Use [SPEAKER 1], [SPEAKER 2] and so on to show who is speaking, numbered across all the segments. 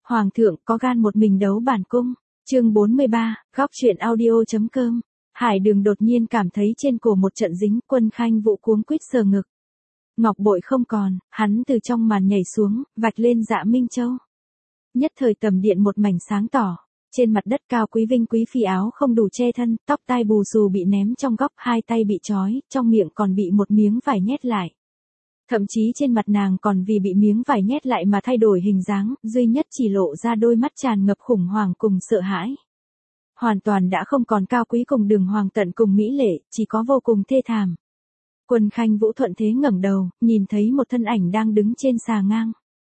[SPEAKER 1] Hoàng thượng có gan một mình đấu bản cung. Chương 43, góc truyện audio.com. Hải Đường đột nhiên cảm thấy trên cổ một trận dính, Quân Khanh Vũ cuống quýt sờ ngực. Ngọc bội không còn, hắn từ trong màn nhảy xuống, vạch lên Dạ Minh Châu. Nhất thời tầm điện một mảnh sáng tỏ. Trên mặt đất cao quý vinh quý phi áo không đủ che thân, tóc tai bù xù bị ném trong góc, hai tay bị trói, trong miệng còn bị một miếng vải nhét lại. Thậm chí trên mặt nàng còn vì bị miếng vải nhét lại mà thay đổi hình dáng, duy nhất chỉ lộ ra đôi mắt tràn ngập khủng hoảng cùng sợ hãi. Hoàn toàn đã không còn cao quý cùng đường hoàng tận cùng mỹ lệ, chỉ có vô cùng thê thảm. Quân Khanh Vũ thuận thế ngẩng đầu, nhìn thấy một thân ảnh đang đứng trên xà ngang.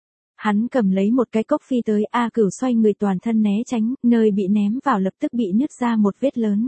[SPEAKER 1] Hắn cầm lấy một cái cốc phi tới, A Cửu xoay người toàn thân né tránh, nơi bị ném vào lập tức bị nứt ra một vết lớn.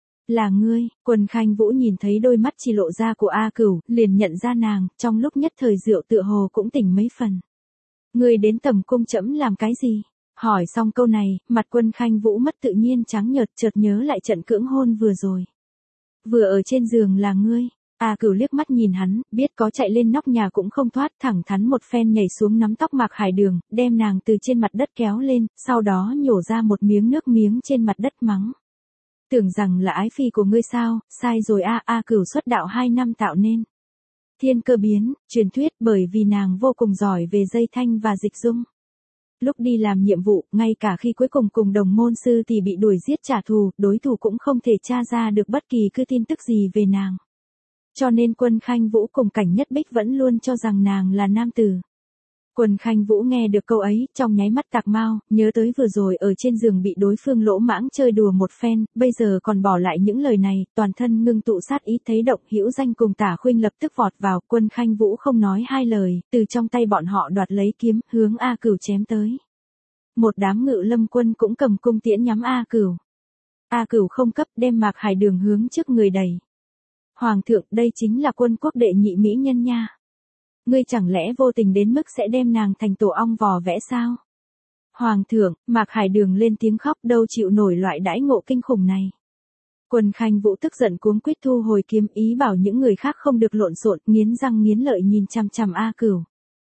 [SPEAKER 1] Là ngươi. Quân Khanh Vũ nhìn thấy đôi mắt chỉ lộ ra của A Cửu, liền nhận ra nàng, trong lúc nhất thời rượu tựa hồ cũng tỉnh mấy phần. Ngươi đến tầm cung trẫm làm cái gì? Hỏi xong câu này, mặt Quân Khanh Vũ mất tự nhiên trắng nhợt, chợt nhớ lại trận cưỡng hôn vừa rồi. Vừa ở trên giường là ngươi. A Cửu liếc mắt nhìn hắn, biết có chạy lên nóc nhà cũng không thoát, thẳng thắn một phen nhảy xuống nắm tóc Mạc Hải Đường, đem nàng từ trên mặt đất kéo lên, sau đó nhổ ra một miếng nước miếng trên mặt đất mắng. Tưởng rằng là ái phi của ngươi sao, sai rồi A Cửu xuất đạo 2 năm tạo nên. Thiên cơ biến, truyền thuyết, bởi vì nàng vô cùng giỏi về dây thanh và dịch dung. Lúc đi làm nhiệm vụ, ngay cả khi cuối cùng cùng đồng môn sư thì bị đuổi giết trả thù, đối thủ cũng không thể tra ra được bất kỳ cứ tin tức gì về nàng. Cho nên Quân Khanh Vũ cùng Cảnh Nhất Bích vẫn luôn cho rằng nàng là nam tử. Quân Khanh Vũ nghe được câu ấy, trong nháy mắt tạc mau, nhớ tới vừa rồi ở trên giường bị đối phương lỗ mãng chơi đùa một phen, bây giờ còn bỏ lại những lời này, toàn thân ngưng tụ sát ý thấy Động Hữu Danh cùng Tả Khuynh lập tức vọt vào, Quân Khanh Vũ không nói hai lời, từ trong tay bọn họ đoạt lấy kiếm, hướng A Cửu chém tới. Một đám Ngự Lâm quân cũng cầm cung tiễn nhắm A Cửu. A Cửu không cấp, đem Mạc Hải Đường hướng trước người đẩy. Hoàng thượng, đây chính là Quân quốc đệ nhị mỹ nhân nha. Ngươi chẳng lẽ vô tình đến mức sẽ đem nàng thành tổ ong vò vẽ sao? Hoàng thượng, Mạc Hải Đường lên tiếng khóc, đâu chịu nổi loại đãi ngộ kinh khủng này. Quân Khanh Vũ tức giận cuống quýt thu hồi kiếm, ý bảo những người khác không được lộn xộn, nghiến răng nghiến lợi nhìn chằm chằm A Cửu.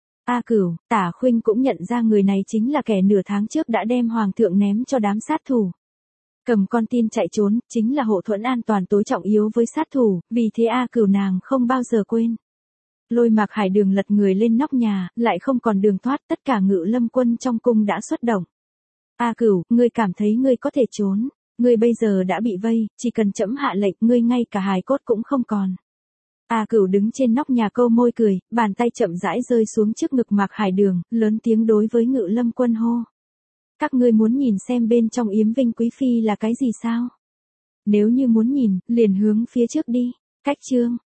[SPEAKER 1] A Cửu, Tả Khuynh cũng nhận ra người này chính là kẻ nửa tháng trước đã đem hoàng thượng ném cho đám sát thủ. Cầm con tin chạy trốn, chính là hộ thuẫn an toàn tối trọng yếu với sát thủ, vì thế A Cửu nàng không bao giờ quên. Lôi Mạc Hải Đường lật người lên nóc nhà, lại không còn đường thoát, tất cả Ngự Lâm quân trong cung đã xuất động. A Cửu, ngươi cảm thấy ngươi có thể trốn, ngươi bây giờ đã bị vây, chỉ cần trẫm hạ lệnh, ngươi ngay cả hài cốt cũng không còn. A Cửu đứng trên nóc nhà câu môi cười, bàn tay chậm rãi rơi xuống trước ngực Mạc Hải Đường, lớn tiếng đối với Ngự Lâm quân hô. Các ngươi muốn nhìn xem bên trong yếm vinh quý phi là cái gì sao? Nếu như muốn nhìn, liền hướng phía trước đi. Cách chương.